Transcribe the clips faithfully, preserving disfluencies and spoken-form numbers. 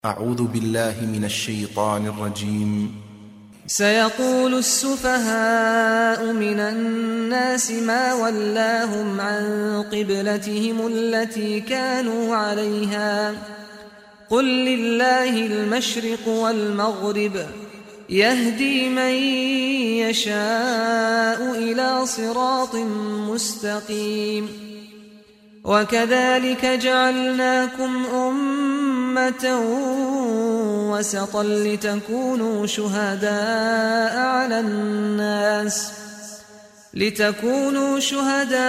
أعوذ بالله من الشيطان الرجيم. سيقول السفهاء من الناس ما ولاهم عن قبلتهم التي كانوا عليها قل لله المشرق والمغرب يهدي من يشاء إلى صراط مستقيم. وكذلك جعلناكم أمة وسطا لتكونوا شهداء على الناس لتكونوا شهداء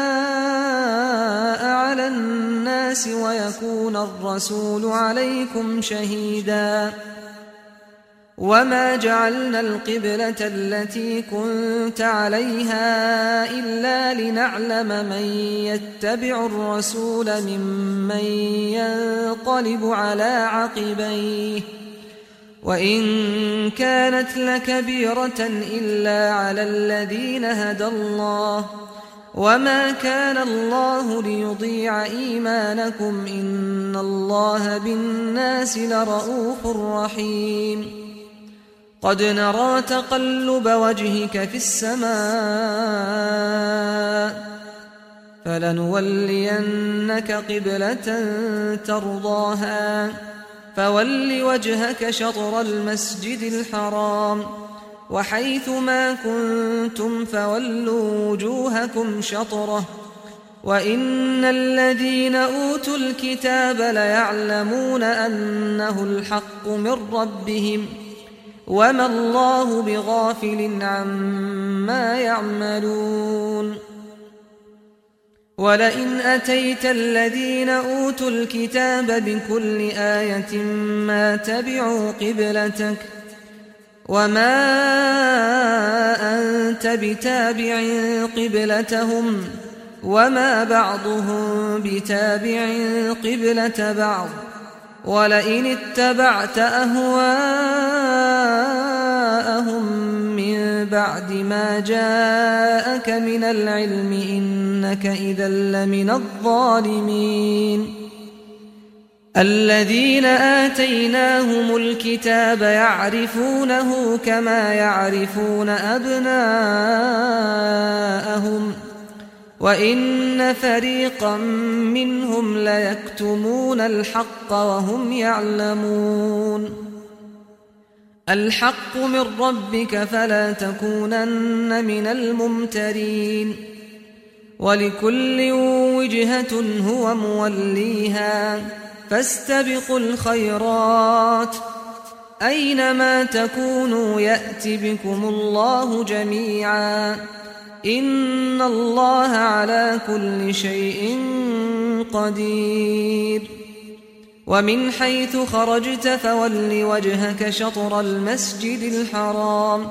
على الناس ويكون الرسول عليكم شهيدا. وما جعلنا القبلة التي كنت عليها إلا لنعلم من يتبع الرسول ممن ينقلب على عقبيه وإن كانت لكبيرة إلا على الذين هدى الله وما كان الله ليضيع إيمانكم إن الله بالناس لرءوف رحيم. قد نرى تقلب وجهك في السماء فلنولينك قبلة ترضاها فول وجهك شطر المسجد الحرام وحيث ما كنتم فولوا وجوهكم شطره وإن الذين أوتوا الكتاب ليعلمون أنه الحق من ربهم وما الله بغافل عما يعملون. ولئن أتيت الذين أوتوا الكتاب بكل آية ما تبعوا قبلتك وما أنت بتابع قبلتهم وما بعضهم بتابع قبلة بعض ولئن اتبعت أهواءهم من بعد ما جاءك من العلم إنك إذا لمن الظالمين. الذين آتيناهم الكتاب يعرفونه كما يعرفون أبناءهم وإن فريقا منهم ليكتمون الحق وهم يعلمون. الحق من ربك فلا تكونن من الممترين. ولكل وجهة هو موليها فاستبقوا الخيرات أينما تكونوا يأت بكم الله جميعا إن الله على كل شيء قدير. ومن حيث خرجت فول وجهك شطر المسجد الحرام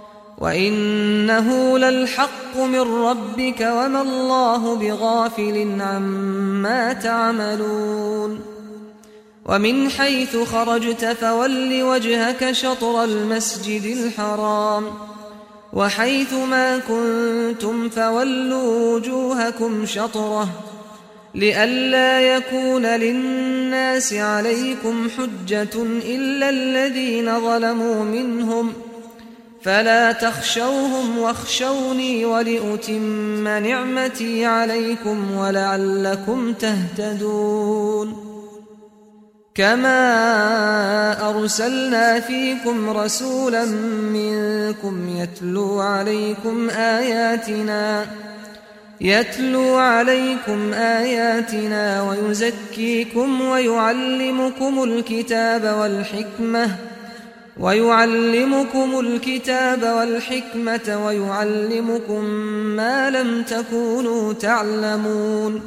وإنه للحق من ربك وما الله بغافل عما تعملون. ومن حيث خرجت فول وجهك شطر المسجد الحرام وحيث ما كنتم فولوا وجوهكم شطره لئلا يكون للناس عليكم حجة إلا الذين ظلموا منهم فلا تخشوهم واخشوني ولأتم نعمتي عليكم ولعلكم تهتدون. كما أرسلنا فيكم رسولا منكم يتلو عليكم آياتنا يتلو عليكم آياتنا ويزكيكم ويعلمكم الكتاب والحكمة ويعلمكم الكتاب والحكمة ويعلمكم ما لم تكونوا تعلمون.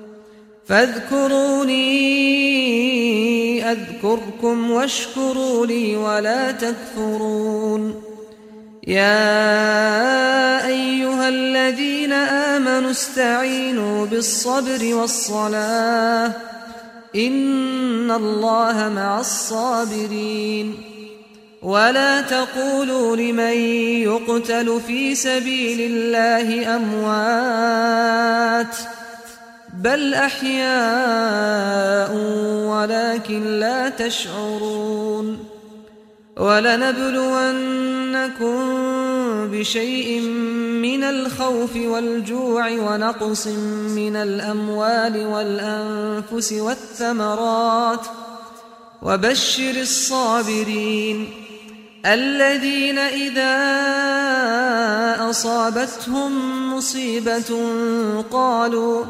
فاذكروني أذكركم واشكروا لي ولا تكفرون. يا أيها الذين آمنوا استعينوا بالصبر والصلاة إن الله مع الصابرين. ولا تقولوا لمن يقتل في سبيل الله أموات بل أحياء ولكن لا تشعرون ولنبلونكم بشيء من الخوف والجوع ونقص من الأموال والأنفس والثمرات وبشر الصابرين الذين إذا أصابتهم مصيبة قالوا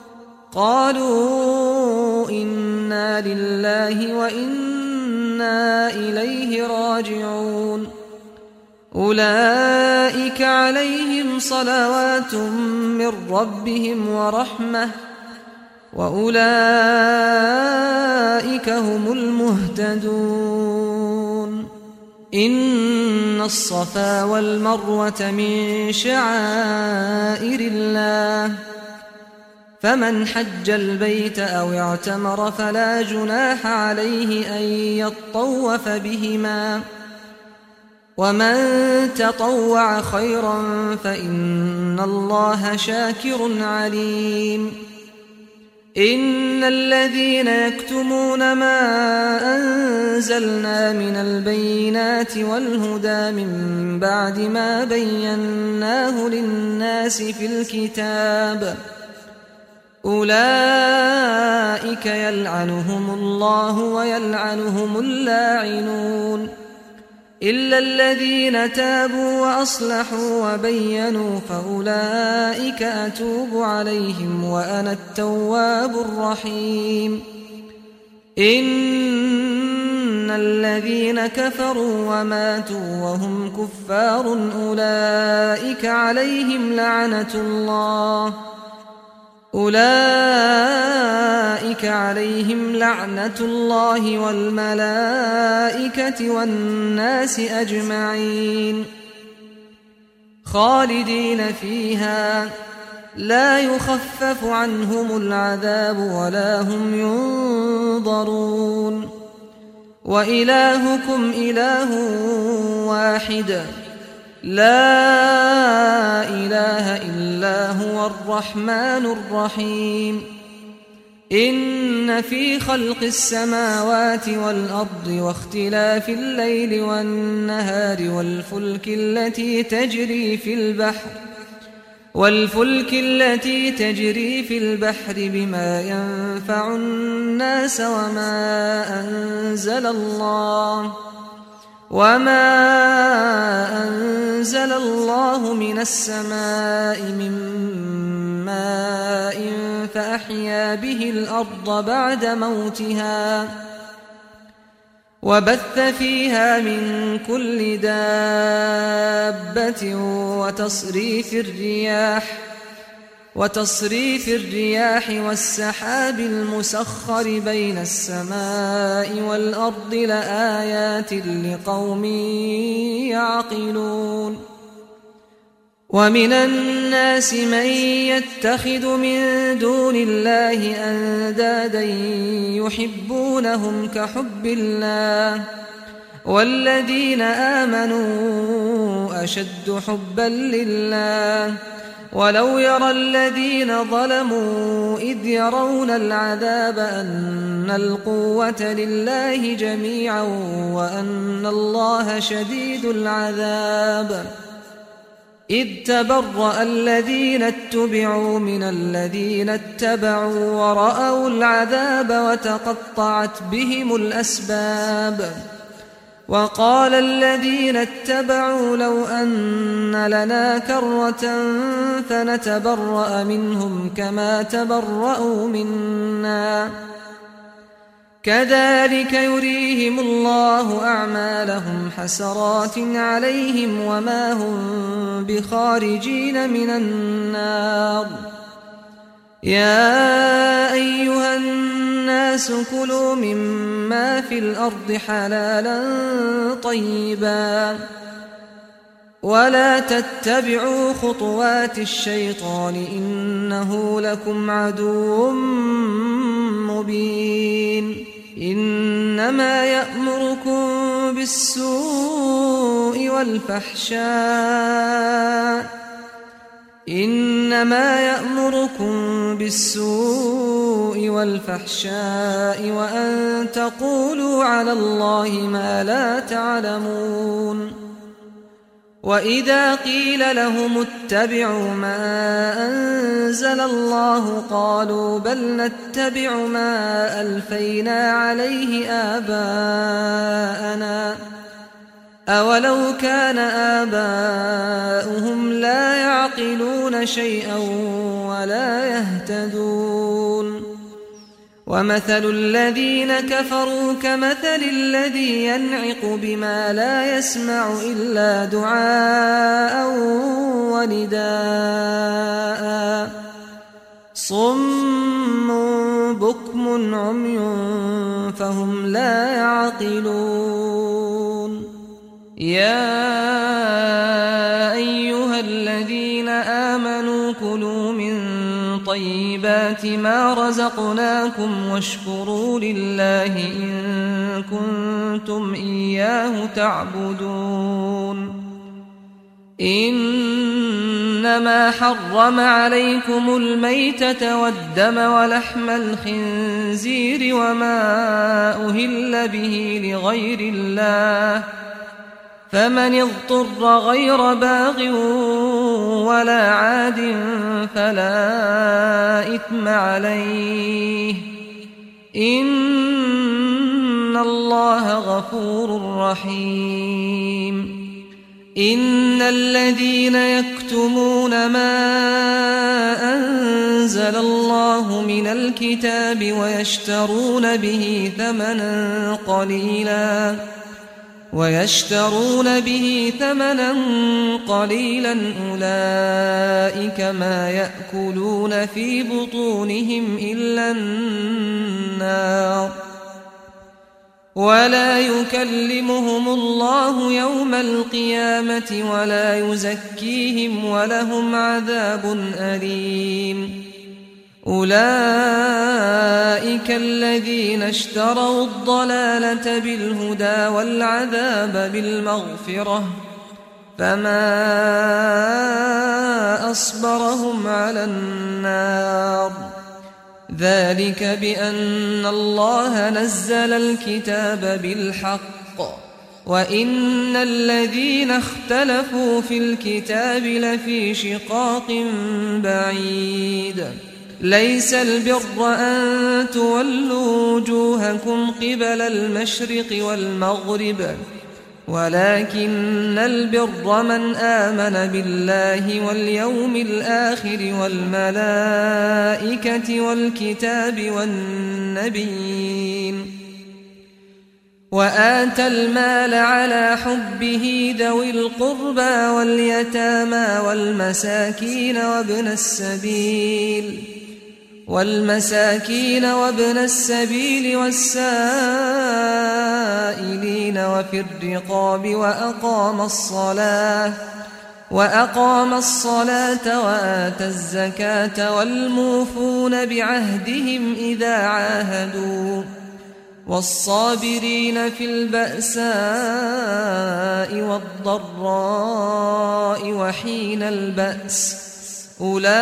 قالوا إنا لله وإنا إليه راجعون أولئك عليهم صلوات من ربهم ورحمة وأولئك هم المهتدون إن الصفا والمروة من شعائر الله فمن حج البيت أو اعتمر فلا جناح عليه أن يطوف بهما ومن تطوع خيرا فإن الله شاكر عليم إن الذين يكتمون ما أنزلنا من البينات والهدى من بعد ما بيناه للناس في الكتاب أولئك يلعنهم الله ويلعنهم اللاعنون إلا الذين تابوا وأصلحوا وبينوا فأولئك أتوب عليهم وأنا التواب الرحيم إن الذين كفروا وماتوا وهم كفار أولئك عليهم لعنة الله أولئك عليهم لعنة الله والملائكة والناس أجمعين خالدين فيها لا يخفف عنهم العذاب ولا هم ينظرون وإلهكم إله واحد لا إله إلا هو الرحمن الرحيم إن في خلق السماوات والأرض واختلاف الليل والنهار والفلك التي تجري في البحر والفلك التي تجري في البحر بما ينفع الناس وما أنزل الله وما أنزل الله من السماء من ماء فأحيا به الأرض بعد موتها وبث فيها من كل دابة وتصريف الرياح وتصريف الرياح والسحاب المسخر بين السماء والأرض لآيات لقوم يعقلون ومن الناس من يتخذ من دون الله أندادا يحبونهم كحب الله والذين آمنوا أشد حبا لله ولو يرى الذين ظلموا إذ يرون العذاب أن القوة لله جميعا وأن الله شديد العذاب إذ تبرأ الذين اتبعوا من الذين اتبعوا ورأوا العذاب وتقطعت بهم الأسباب وقال الذين اتبعوا لو أن لنا كرة فنتبرأ منهم كما تبرأوا منا كذلك يريهم الله أعمالهم حسرات عليهم وما هم بخارجين من النار يا أيها الناس كلوا مما في الأرض حلالا طيبا ولا تتبعوا خطوات الشيطان إنه لكم عدو مبين إنما يأمركم بالسوء والفحشاء إنما يأمركم بالسوء والفحشاء وأن تقولوا على الله ما لا تعلمون وإذا قيل لهم اتبعوا ما أنزل الله قالوا بل نتبع ما ألفينا عليه آباءنا أولو كان آباؤهم لا يعقلون شيئا ولا يهتدون ومثل الذين كفروا كمثل الذي ينعق بما لا يسمع إلا دعاء ونداء صم بكم عمي فهم لا يعقلون يا أيها الذين آمنوا كلوا من طيبات ما رزقناكم واشكروا لله إن كنتم إياه تعبدون إنما حرم عليكم الميتة والدم ولحم الخنزير وما أهل به لغير الله فمن اضطر غير باغ ولا عاد فلا إثم عليه إن الله غفور رحيم إن الذين يكتمون ما أنزل الله من الكتاب ويشترون به ثمنا قليلا ويشترون به ثمنا قليلا أولئك ما يأكلون في بطونهم إلا النار ولا يكلمهم الله يوم القيامة ولا يزكيهم ولهم عذاب أليم أولئك الذين اشتروا الضلالة بالهدى والعذاب بالمغفرة فما أصبرهم على النار ذلك بأن الله نزل الكتاب بالحق وإن الذين اختلفوا في الكتاب لفي شقاق بعيد ليس البر أن تولوا وجوهكم قبل المشرق والمغرب ولكن البر من آمن بالله واليوم الآخر والملائكة والكتاب والنبيين وآتى المال على حبه ذوي القربى واليتامى والمساكين وابن السبيل والمساكين وابن السبيل والسائلين وفي الرقاب وأقام الصلاة وأقام الصلاة وآتى الزكاة والموفون بعهدهم إذا عاهدوا والصابرين في البأساء والضراء وحين البأس أولئك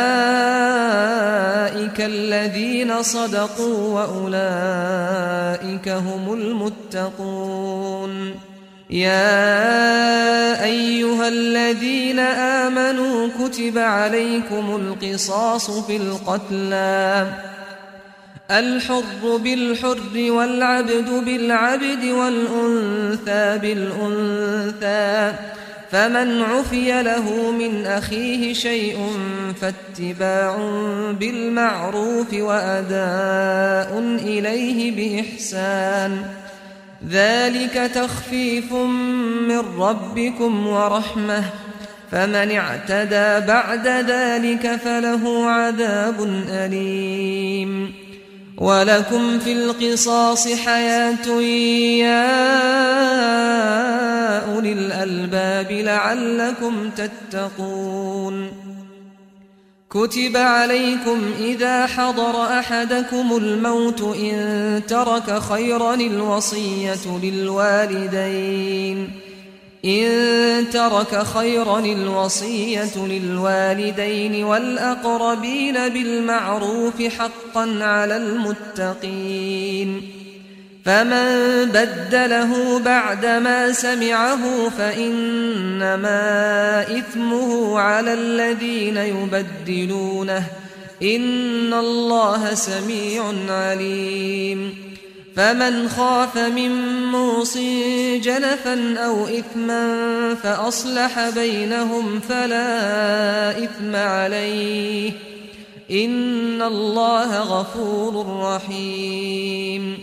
الذين صدقوا وأولئك هم المتقون يا أيها الذين آمنوا كتب عليكم القصاص في القتلى الحر بالحر والعبد بالعبد والأنثى بالأنثى فمن عفي له من أخيه شيء فاتباع بالمعروف وأداء إليه بإحسان ذلك تخفيف من ربكم ورحمة فمن اعتدى بعد ذلك فله عذاب أليم ولكم في القصاص حياة يا أولي الألباب لعلكم تتقون كتب عليكم إذا حضر أحدكم الموت إن ترك خيرا الوصية للوالدين إن ترك خيرا الوصية للوالدين والأقربين بالمعروف حقا على المتقين فمن بدله بعدما سمعه فإنما إثمه على الذين يبدلونه إن الله سميع عليم فمن خاف من موص جنفا أو إثما فأصلح بينهم فلا إثم عليه إن الله غفور رحيم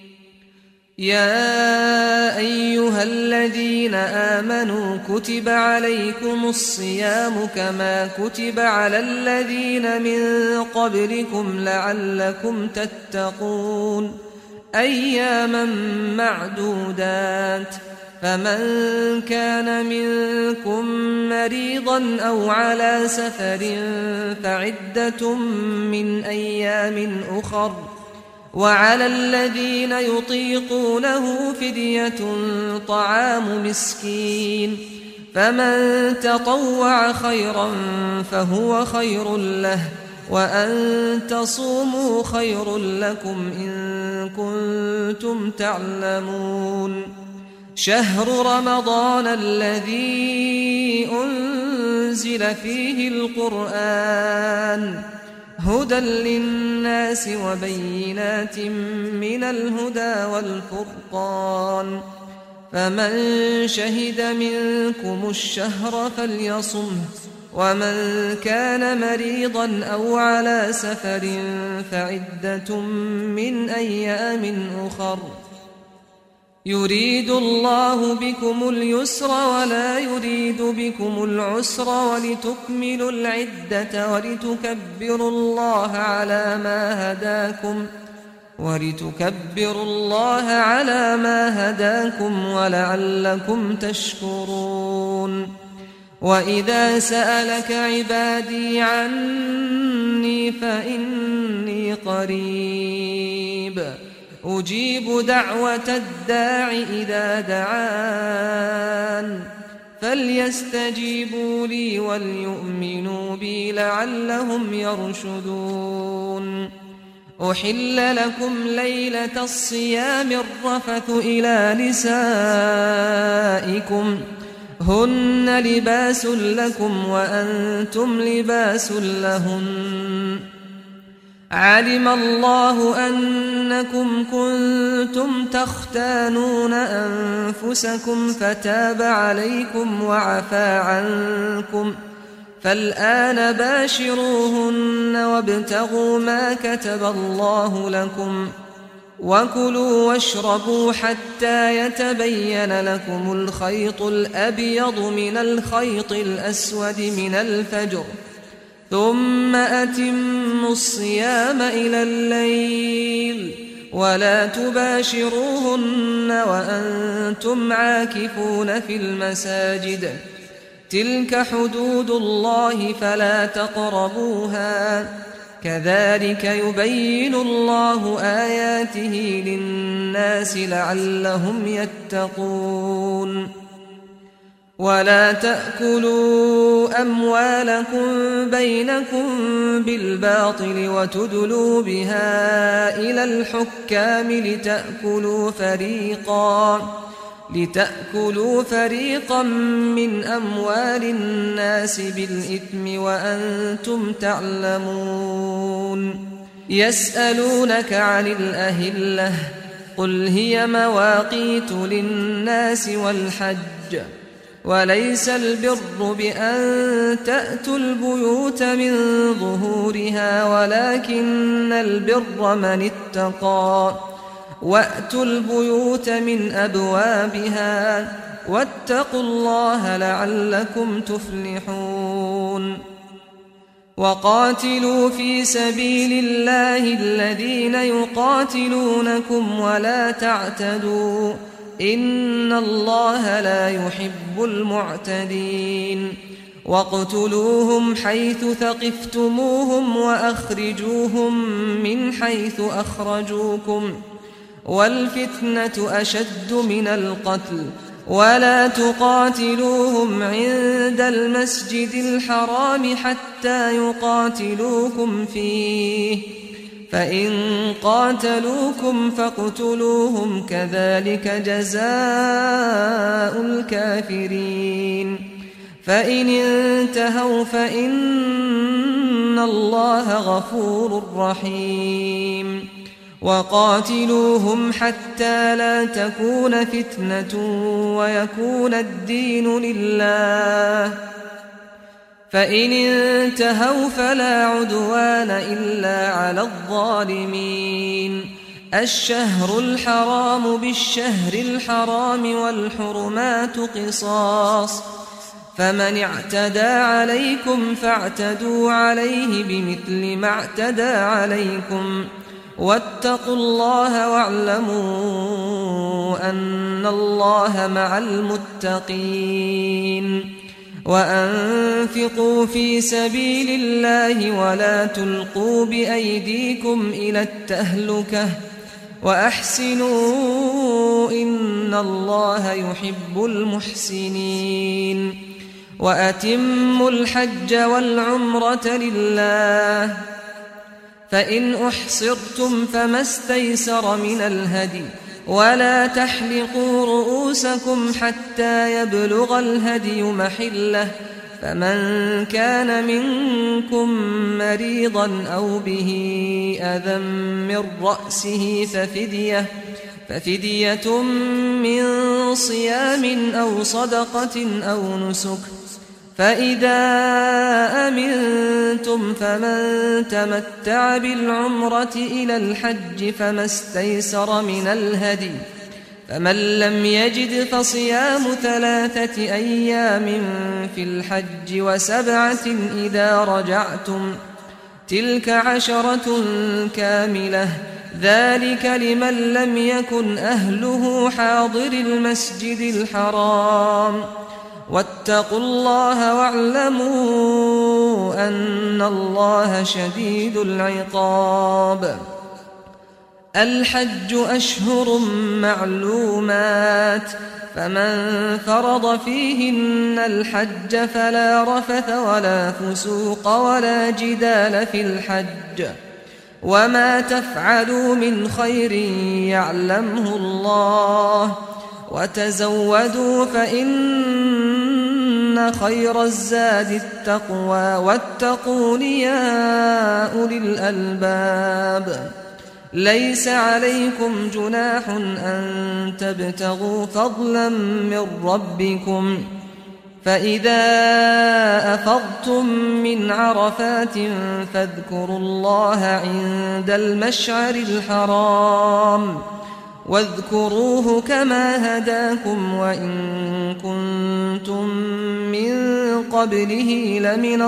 يا أيها الذين آمنوا كتب عليكم الصيام كما كتب على الذين من قبلكم لعلكم تتقون أياما معدودات فمن كان منكم مريضا أو على سفر فعدة من أيام أخر وعلى الذين يطيقونه فدية طعام مسكين فمن تطوع خيرا فهو خير له وأن تصوموا خير لكم إن كنتم تعلمون شهر رمضان الذي أنزل فيه القرآن هدى للناس وبينات من الهدى والفرقان فمن شهد منكم الشهر فليصمه ومن كان مريضا أو على سفر فعدة من أيام أخر يريد الله بكم اليسر ولا يريد بكم العسر ولتكملوا العدة ولتكبروا الله على ما هداكم ولتكبروا الله على ما هداكم ولعلكم تشكرون وإذا سألك عبادي عني فإني قريب أجيب دعوة الداع إذا دعان فليستجيبوا لي وليؤمنوا بي لعلهم يرشدون أحل لكم ليلة الصيام الرفث إلى نسائكم هن لباس لكم وأنتم لباس لهن علم الله أنكم كنتم تختانون أنفسكم فتاب عليكم وعفى عنكم فالآن باشروهن وابتغوا ما كتب الله لكم وكلوا واشربوا حتى يتبين لكم الخيط الأبيض من الخيط الأسود من الفجر ثم أتموا الصيام إلى الليل ولا تباشروهن وأنتم عاكفون في المساجد تلك حدود الله فلا تقربوها كذلك يبين الله آياته للناس لعلهم يتقون ولا تأكلوا أموالكم بينكم بالباطل وتدلوا بها إلى الحكام لتأكلوا فريقا لتأكلوا فريقا من أموال الناس بالإثم وأنتم تعلمون يسألونك عن الأهلة قل هي مواقيت للناس والحج وليس البر بأن تأتوا البيوت من ظهورها ولكن البر من اتقى وأتوا البيوت من أبوابها واتقوا الله لعلكم تفلحون وقاتلوا في سبيل الله الذين يقاتلونكم ولا تعتدوا إن الله لا يحب المعتدين واقتلوهم حيث ثقفتموهم وأخرجوهم من حيث أخرجوكم والفتنة أشد من القتل ولا تقاتلوهم عند المسجد الحرام حتى يقاتلوكم فيه فإن قاتلوكم فاقتلوهم كذلك جزاء الكافرين فإن انتهوا فإن الله غفور رحيم وقاتلوهم حتى لا تكون فتنة ويكون الدين لله فإن انتهوا فلا عدوان إلا على الظالمين الشهر الحرام بالشهر الحرام والحرمات قصاص فمن اعتدى عليكم فاعتدوا عليه بمثل ما اعتدى عليكم واتقوا الله واعلموا أن الله مع المتقين وأنفقوا في سبيل الله ولا تلقوا بأيديكم إلى التهلكة وأحسنوا إن الله يحب المحسنين وأتموا الحج والعمرة لله فإن أحصرتم فما استيسر من الهدي ولا تحلقوا رؤوسكم حتى يبلغ الهدي محله فمن كان منكم مريضا أو به أذى من رأسه ففدية ففدية من صيام أو صدقة أو نسك فإذا أمنتم فمن تمتع بالعمرة إلى الحج فما استيسر من الهدي فمن لم يجد فصيام ثلاثة أيام في الحج وسبعة إذا رجعتم تلك عشرة كاملة ذلك لمن لم يكن أهله حاضر المسجد الحرام واتقوا الله واعلموا أن الله شديد العقاب الحج أشهر معلومات فمن فرض فيهن الحج فلا رفث ولا فسوق ولا جدال في الحج وما تفعلوا من خير يعلمه الله وتزودوا فإن خير الزاد التقوى واتقون يا أولي الألباب ليس عليكم جناح أن تبتغوا فضلا من ربكم فإذا أفضتم من عرفات فاذكروا الله عند المشعر الحرام واذكروه كما هداكم وإن كنتم من قبله لمن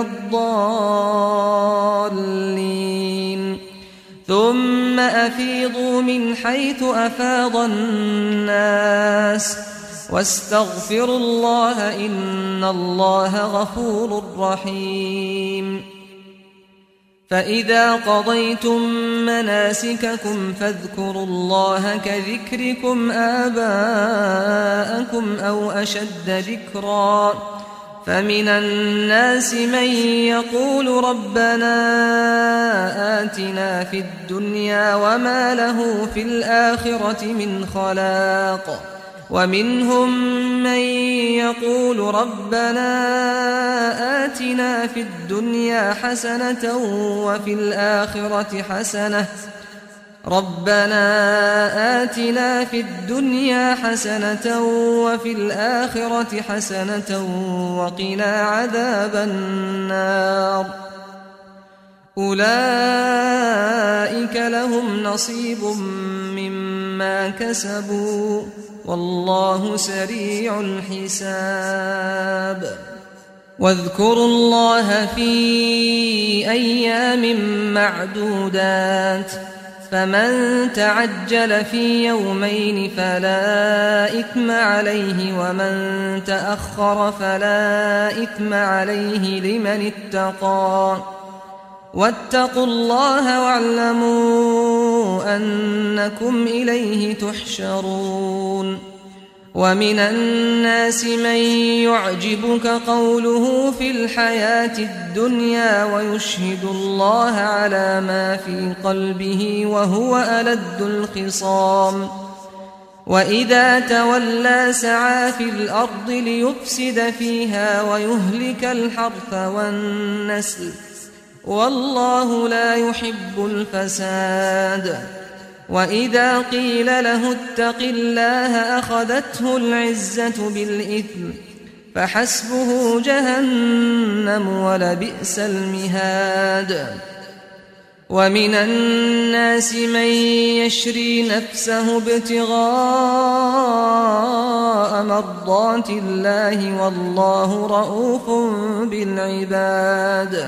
الضالين ثم أفيضوا من حيث أفاض الناس واستغفروا الله إن الله غفور رحيم فإذا قضيتم مناسككم فاذكروا الله كذكركم آباءكم أو أشد ذكرا فمن الناس من يقول ربنا آتنا في الدنيا وما له في الآخرة من خلاق ومنهم من يقول ربنا آتنا في الدنيا حسنة وفي الآخرة حسنة ربنا آتنا في الدنيا حسنة وفي الآخرة حسنة وقنا عذاب النار أولئك لهم نصيب مما كسبوا والله سريع الحساب واذكروا الله في أيام معدودات فمن تعجل في يومين فلا إثم عليه ومن تأخر فلا إثم عليه لمن اتقى واتقوا الله واعلموا أنكم إليه تحشرون ومن الناس من يعجبك قوله في الحياة الدنيا ويشهد الله على ما في قلبه وهو ألد الخصام وإذا تولى سعى في الأرض ليفسد فيها ويهلك الحرث والنسل والله لا يحب الفساد وإذا قيل له اتق الله أخذته العزة بالإثم فحسبه جهنم ولبئس المهاد ومن الناس من يشري نفسه ابتغاء مرضات الله والله رؤوف بالعباد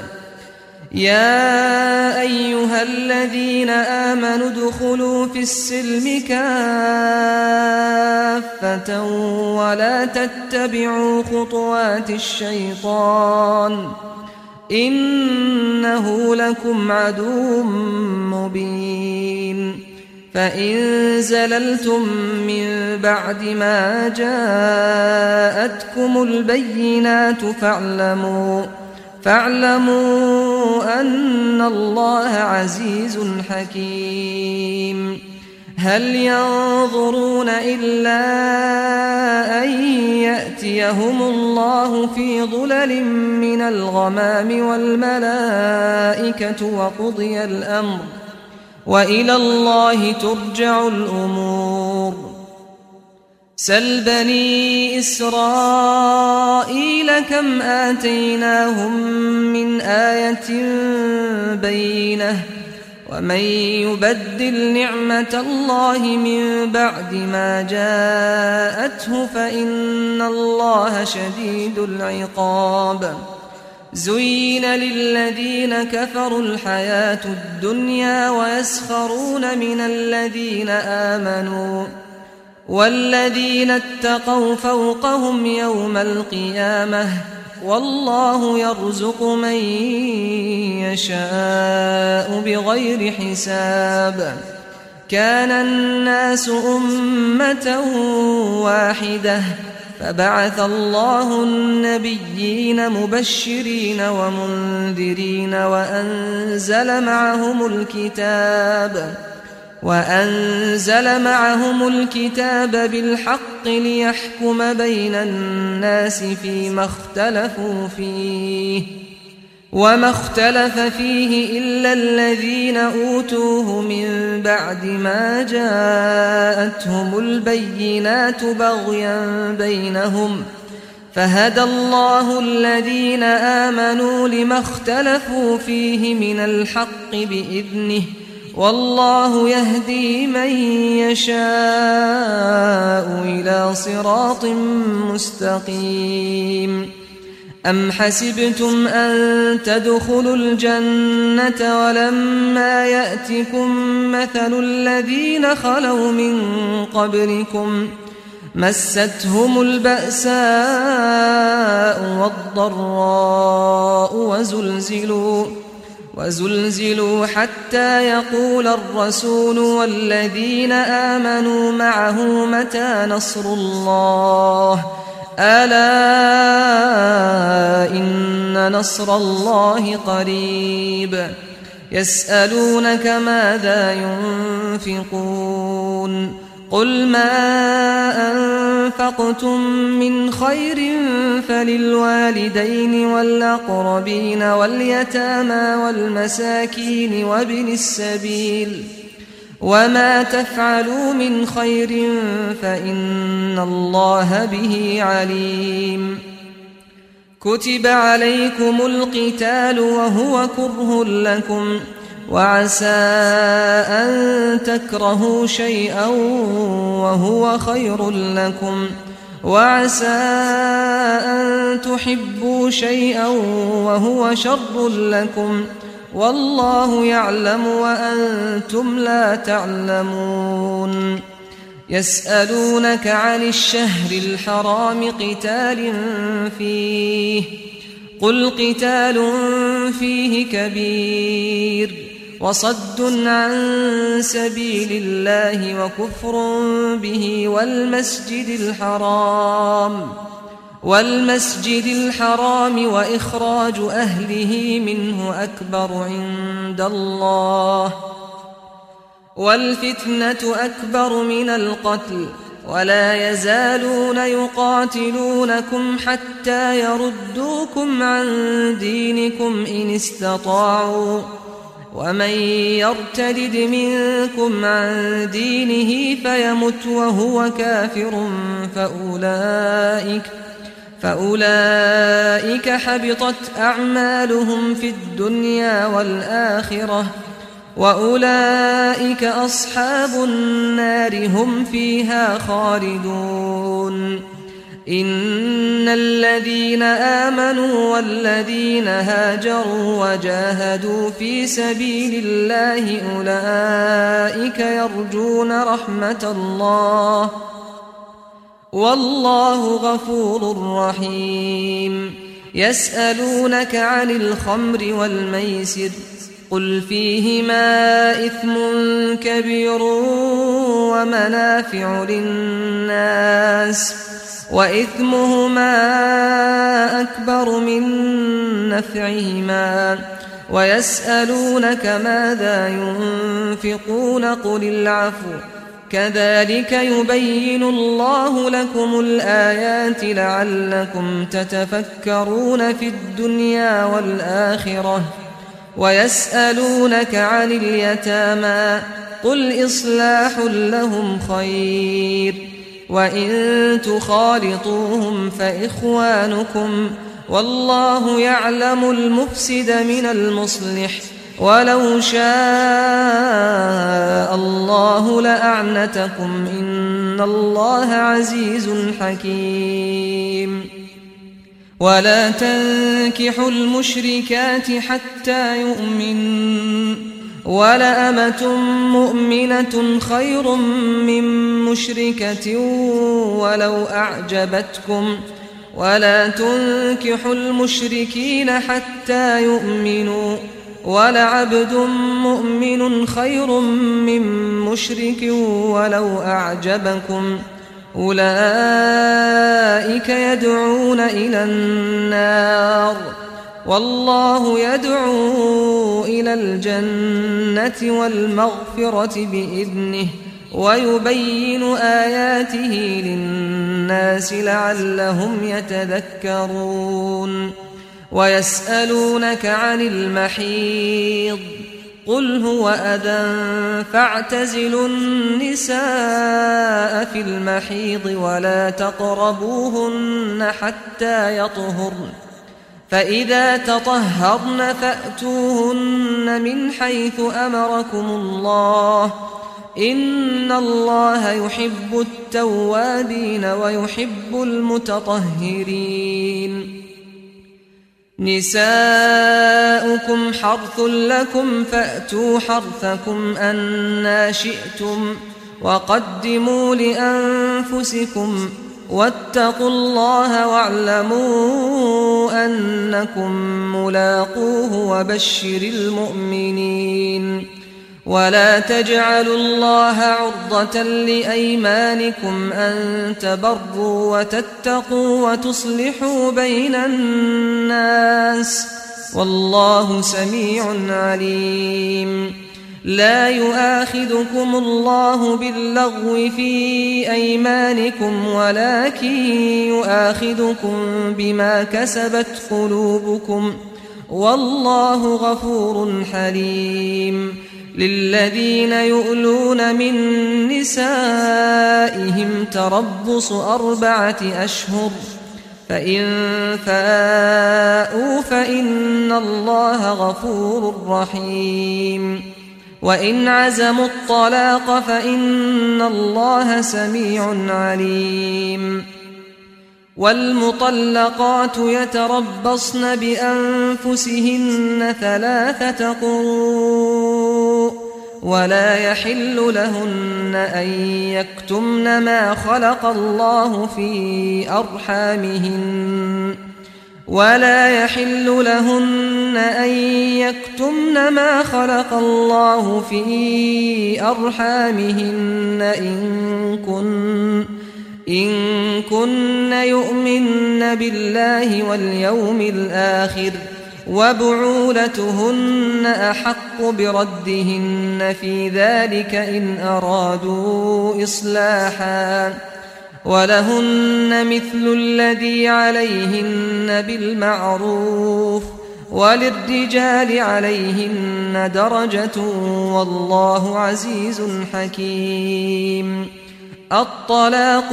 يا أيها الذين آمنوا ادخلوا في السلم كافة ولا تتبعوا خطوات الشيطان إنه لكم عدو مبين فإن زللتم من بعد ما جاءتكم البينات فاعلموا فاعلموا أن الله عزيز حكيم هل ينظرون إلا أن يأتيهم الله في ظلل من الغمام والملائكة وقضي الأمر وإلى الله ترجع الأمور سل بني إسرائيل كم آتيناهم من آية بينة ومن يبدل نعمة الله من بعد ما جاءته فإن الله شديد العقاب زين للذين كفروا الحياة الدنيا ويسخرون من الذين آمنوا والذين اتقوا فوقهم يوم القيامة والله يرزق من يشاء بغير حساب كان الناس أمة واحدة فبعث الله النبيين مبشرين ومنذرين وأنزل معهم الكتاب وأنزل معهم الكتاب بالحق ليحكم بين الناس فيما اختلفوا فيه وما اختلف فيه إلا الذين أوتوه من بعد ما جاءتهم البينات بغيا بينهم فهدى الله الذين آمنوا لما اختلفوا فيه من الحق بإذنه والله يهدي من يشاء إلى صراط مستقيم أم حسبتم أن تدخلوا الجنة ولما يأتكم مثل الذين خلوا من قبلكم مستهم البأساء والضراء وزلزلوا وزلزلوا حتى يقول الرسول والذين آمنوا معه متى نصر الله ألا إن نصر الله قريب يسألونك ماذا ينفقون قل ما أنفقتم من خير فللوالدين والأقربين واليتامى والمساكين وابن السبيل وما تفعلوا من خير فإن الله به عليم كتب عليكم القتال وهو كره لكم وعسى أن تكرهوا شيئا وهو خير لكم وعسى أن تحبوا شيئا وهو شر لكم والله يعلم وأنتم لا تعلمون يسألونك عن الشهر الحرام قتال فيه قل قتال فيه كبير وصد عن سبيل الله وكفر به والمسجد الحرام والمسجد الحرام وإخراج أهله منه أكبر عند الله والفتنة أكبر من القتل ولا يزالون يقاتلونكم حتى يردوكم عن دينكم إن استطاعوا ومن يرتد منكم عن دينه فيمت وهو كافر فأولئك فأولئك حبطت أعمالهم في الدنيا والآخرة وأولئك أصحاب النار هم فيها خالدون إن الذين آمنوا والذين هاجروا وجاهدوا في سبيل الله أولئك يرجون رحمة الله والله غفور رحيم يسألونك عن الخمر والميسر قل فيهما إثم كبير ومنافع للناس وإثمهما أكبر من نفعهما ويسألونك ماذا ينفقون قل العفو كذلك يبين الله لكم الآيات لعلكم تتفكرون في الدنيا والآخرة ويسألونك عن اليتامى قل إصلاح لهم خير وإن تخالطوهم فإخوانكم والله يعلم المفسد من المصلح ولو شاء الله لأعنتكم إن الله عزيز حكيم ولا تنكحوا المشركات حتى يؤمنوا ولأمة مؤمنة خير من مشركة ولو أعجبتكم ولا تنكحوا المشركين حتى يؤمنوا ولعبد مؤمن خير من مشرك ولو أعجبكم أولئك يدعون إلى النار والله يدعو إلى الجنة والمغفرة بإذنه ويبين آياته للناس لعلهم يتذكرون ويسألونك عن المحيض قل هو أذى فاعتزلوا النساء في المحيض ولا تقربوهن حتى يطهرن فإذا تطهرن فأتوهن من حيث أمركم الله إن الله يحب التوابين ويحب المتطهرين نساؤكم حرث لكم فأتوا حرثكم أنى شئتم وقدموا لأنفسكم واتقوا الله واعلموا أنكم ملاقوه وبشر المؤمنين ولا تجعلوا الله عرضة لأيمانكم أن تبروا وتتقوا وتصلحوا بين الناس والله سميع عليم لا يؤاخذكم الله باللغو في أيمانكم ولكن يؤاخذكم بما كسبت قلوبكم والله غفور حليم للذين يؤلون من نسائهم تربص أربعة أشهر فإن فاءوا فإن الله غفور رحيم وإن عزموا الطلاق فإن الله سميع عليم والمطلقات يتربصن بأنفسهن ثلاثة قروء ولا يحل لهن أن يكتمن ما خلق الله في أرحامهن ولا يحل لهن أن يكتمن ما خلق الله في أرحامهن إن كن إن كن يؤمن بالله واليوم الآخر وبعولتهن أحق بردهن في ذلك إن أرادوا إصلاحا ولهن مثل الذي عليهن بالمعروف وللرجال عليهن درجة والله عزيز حكيم. الطلاق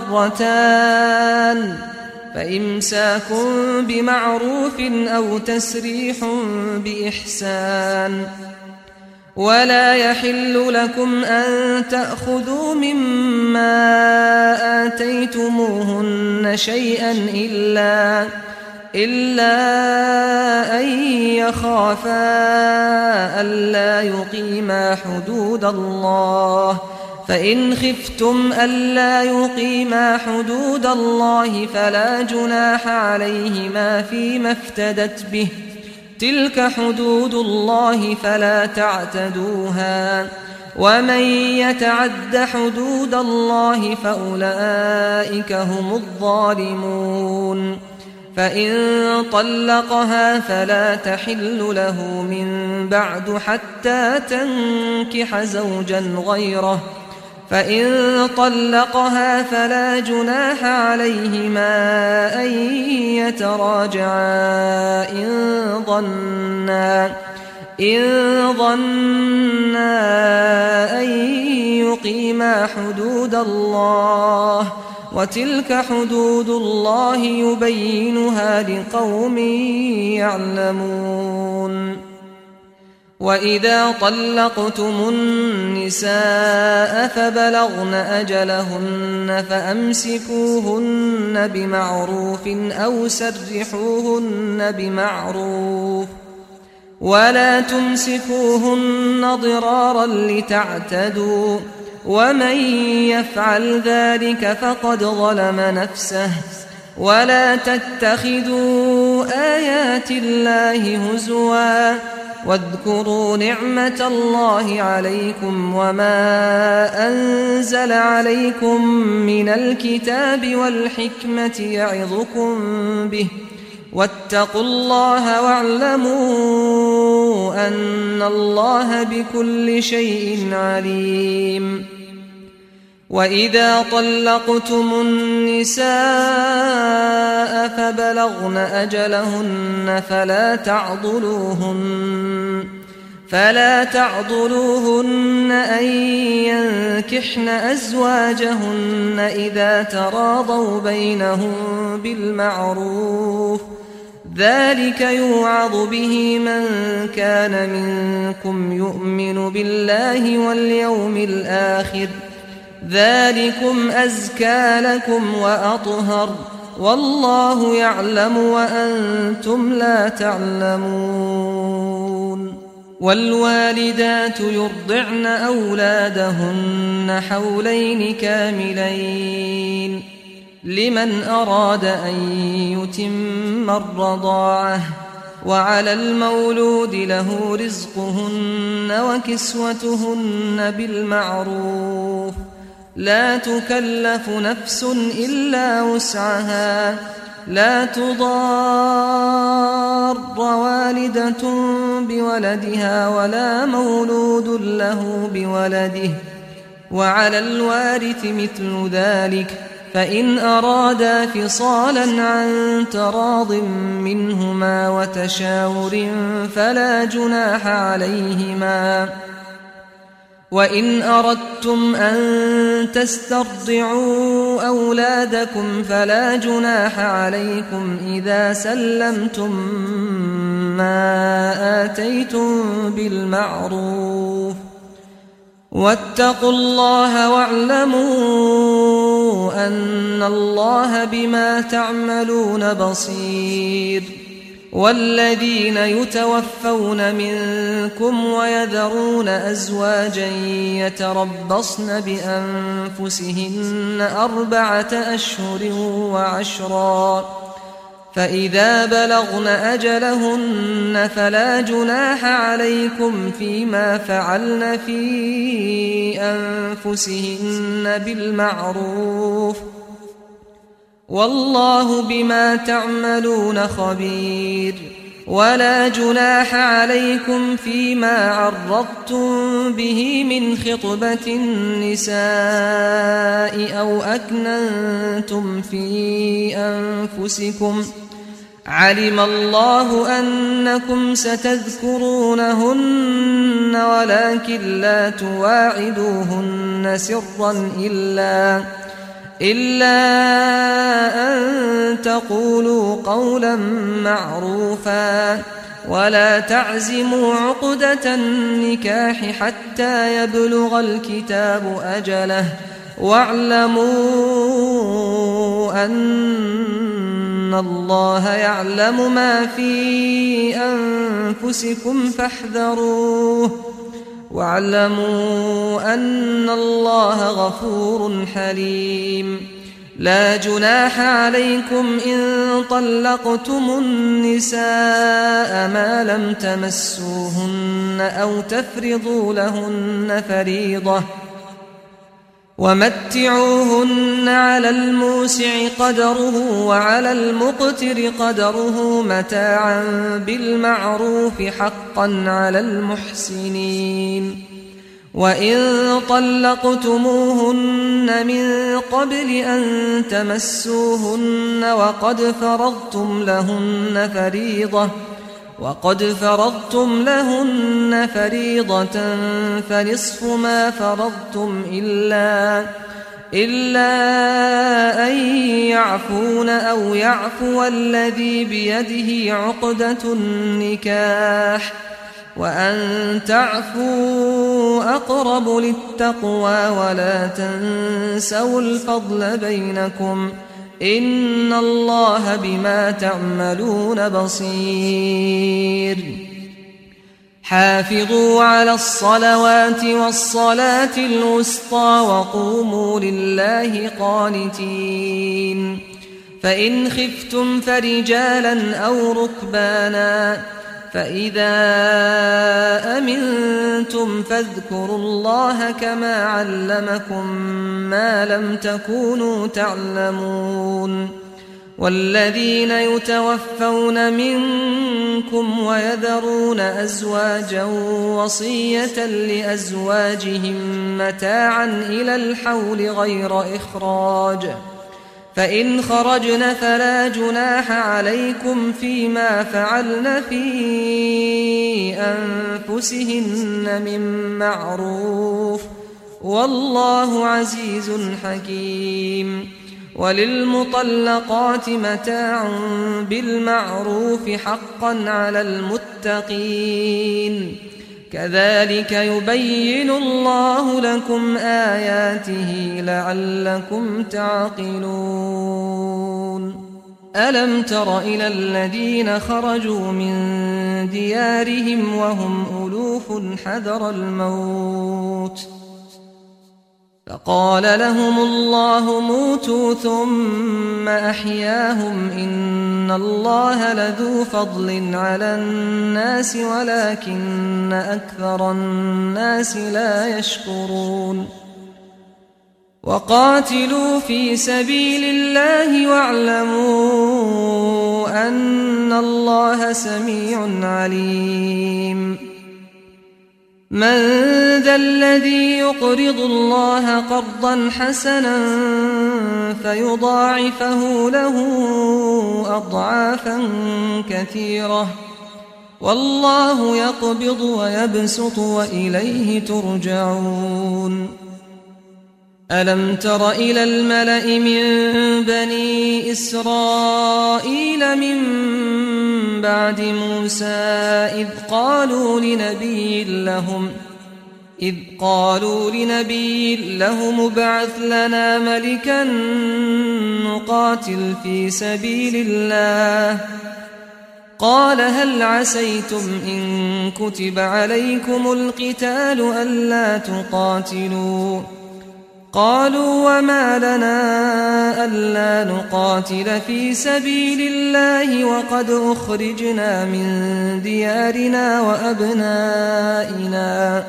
مرتان فإمساك بمعروف أو تسريح بإحسان. ولا يحل لكم أن تأخذوا مما آتيتموهن شيئا إلا إلا أن يخافا ألا يقيما حدود الله فإن خفتم ألا يقيما حدود الله فلا جناح عليهما فيما افتدت به تلك حدود الله فلا تعتدوها ومن يتعد حدود الله فأولئك هم الظالمون. فإن طلقها فلا تحل له من بعد حتى تنكح زوجا غيره فإن طلقها فلا جناح عليهما أن يتراجعا إن ظنا إن ظنا أن يقيما حدود الله وتلك حدود الله يبينها لقوم يعلمون. وإذا طلقتم النساء فبلغن أجلهن فأمسكوهن بمعروف أو سرحوهن بمعروف ولا تمسكوهن ضرارا لتعتدوا ومن يفعل ذلك فقد ظلم نفسه. ولا تتخذوا آيات الله هزوا واذكروا نعمة الله عليكم وما أنزل عليكم من الكتاب والحكمة يعظكم به واتقوا الله واعلموا أن الله بكل شيء عليم. وإذا طلقتم النساء فبلغن أجلهن فلا تعضلوهن فلا تعضلوهن أن ينكحن أزواجهن إذا تراضوا بينهم بالمعروف ذلك يوعظ به من كان منكم يؤمن بالله واليوم الآخر ذلكم أزكى لكم وأطهر والله يعلم وأنتم لا تعلمون. والوالدات يرضعن أولادهن حولين كاملين لمن أراد أن يتم الرضاعة وعلى المولود له رزقهن وكسوتهن بالمعروف لا تكلف نفس إلا وسعها لا تضار والدة بولدها ولا مولود له بولده وعلى الوارث مثل ذلك فإن أرادا فصالا عن تراض منهما وتشاور فلا جناح عليهما. وإن أردتم أن تسترضعوا أولادكم فلا جناح عليكم إذا سلمتم ما آتيتم بالمعروف واتقوا الله واعلموا أن الله بما تعملون بصير. والذين يتوفون منكم ويذرون أزواجا يتربصن بأنفسهن أربعة أشهر وعشرا فإذا بلغن أجلهن فلا جناح عليكم فيما فعلن في أنفسهن بالمعروف والله بما تعملون خبير. ولا جناح عليكم فيما عرضتم به من خطبة النساء أو أكننتم في أنفسكم علم الله أنكم ستذكرونهن ولكن لا تواعدوهن سرا إلا إلا أن تقولوا قولا معروفا ولا تعزموا عقدة النكاح حتى يبلغ الكتاب أجله واعلموا أن الله يعلم ما في أنفسكم فاحذروه واعلموا أن الله غفور حليم. لا جناح عليكم إن طلقتم النساء ما لم تمسوهن أو تفرضوا لهن فريضة ومتعوهن على الموسع قدره وعلى المقتر قدره متاعا بالمعروف حقا على المحسنين. وإن طلقتموهن من قبل أن تمسوهن وقد فرضتم لهن فريضة وقد فرضتم لهن فريضة فنصف ما فرضتم إلا إلا أن يعفون أو يعفو الذي بيده عقدة النكاح وأن تعفوا أقرب للتقوى ولا تنسوا الفضل بينكم إن الله بما تعملون بصير. حافظوا على الصلوات والصلاة الوسطى وقوموا لله قانتين. فإن خفتم فرجالا أو ركبانا فإذا أمنتم فاذكروا الله كما علمكم ما لم تكونوا تعلمون. والذين يتوفون منكم ويذرون أزواجا وصية لأزواجهم متاعا إلى الحول غير إخراج فإن خرجن فلا جناح عليكم فيما فعلن في أنفسهن من معروف والله عزيز حكيم. وللمطلقات متاع بالمعروف حقا على المتقين كذلك يبين الله لكم آياته لعلكم تعقلون. ألم تر إلى الذين خرجوا من ديارهم وهم ألوف حذر الموت فقال لهم الله موتوا ثم أحياهم إن الله لذو فضل على الناس ولكن أكثر الناس لا يشكرون. وقاتلوا في سبيل الله واعلموا أن الله سميع عليم. من ذا الذي يقرض الله قرضا حسنا فيضاعفه له أضعافا كثيرة والله يقبض ويبسط وإليه ترجعون. ألم تر إلى الملأ من بني إسرائيل من بعد موسى إذ قالوا لنبي لهم إذ قالوا لنبي لهم ابعث لنا ملكا نقاتل في سبيل الله قال هل عسيتم إن كتب عليكم القتال ألا تقاتلوا قالوا وما لنا ألا نقاتل في سبيل الله وقد أخرجنا من ديارنا وأبنائنا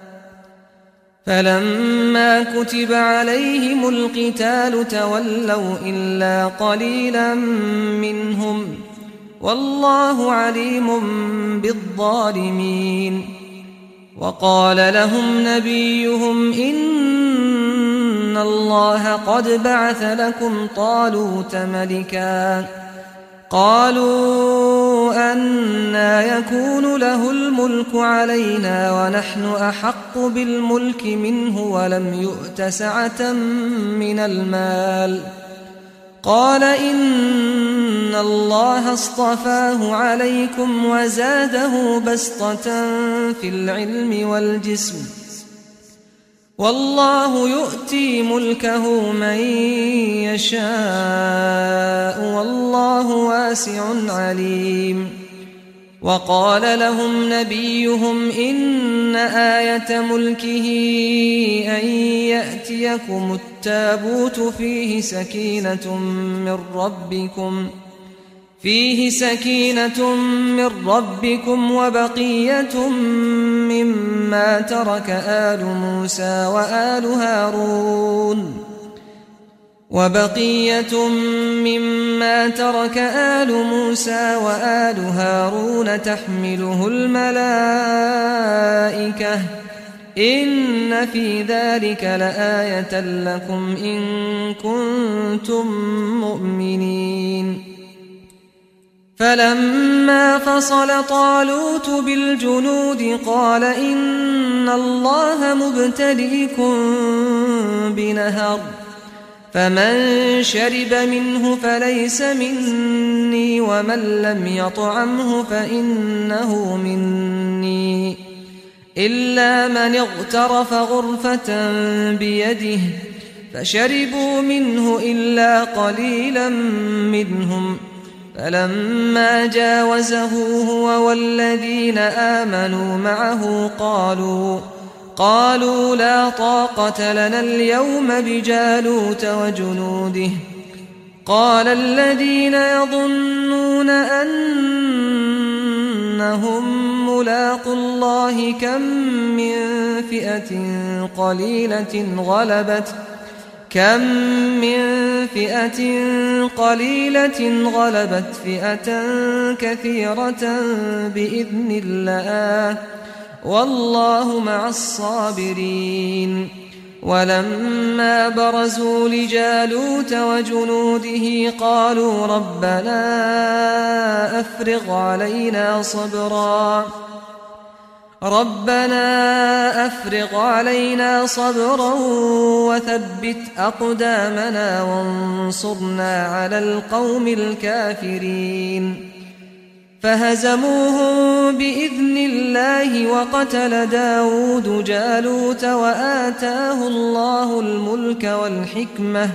فلما كتب عليهم القتال تولوا إلا قليلا منهم والله عليم بالظالمين وقال لهم نبيهم إن الله قد بعث لكم طالوت ملكا قالوا أنى يكون له الملك علينا ونحن أحق بالملك منه ولم يؤت سعة من المال قال إن الله اصطفاه عليكم وزاده بسطة في العلم والجسم والله يؤتي ملكه من يشاء والله واسع عليم وقال لهم نبيهم إن آية ملكه أن يأتيكم التابوت فيه سكينة من ربكم فيه سكينة من ربكم وبقية مما ترك آل موسى وآل هارون وبقية مما ترك آل موسى وآل هارون تحمله الملائكة إن في ذلك لآية لكم إن كنتم مؤمنين فلما فصل طالوت بالجنود قال إن الله مبتليكم بنهر فمن شرب منه فليس مني ومن لم يطعمه فإنه مني إلا من اغترف غرفة بيده فشربوا منه إلا قليلا منهم فلما جاوزه هو والذين آمنوا معه قالوا قالوا لا طاقة لنا اليوم بجالوت وجنوده قال الذين يظنون أنهم ملاقوا الله كم من فئة قليلة غلبت كم من فئة قليلة غلبت فئة كثيرة بإذن الله والله مع الصابرين ولما برزوا لجالوت وجنوده قالوا ربنا أفرغ علينا صبرا ربنا أفرغ علينا صبرا وثبت أقدامنا وانصرنا على القوم الكافرين فهزموهم بإذن الله وقتل داود جالوت وآتاه الله الملك والحكمة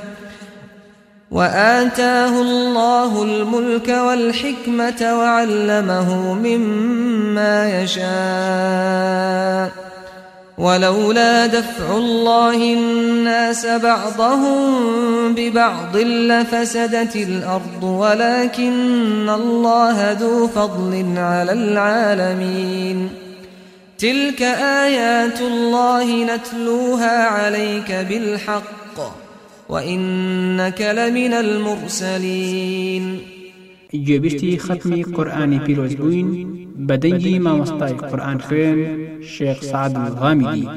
وآتاه الله الملك والحكمة وعلمه مما يشاء ولولا دفع الله الناس بعضهم ببعض لفسدت الأرض ولكن الله ذو فضل على العالمين تلك آيات الله نتلوها عليك بالحق وإنك لمن المرسلين جێبیستی ختمی قورآانی پیرۆز بووین بە دەنگی مامۆستای قورآن خوێن شێخ سەعەد الغامدی.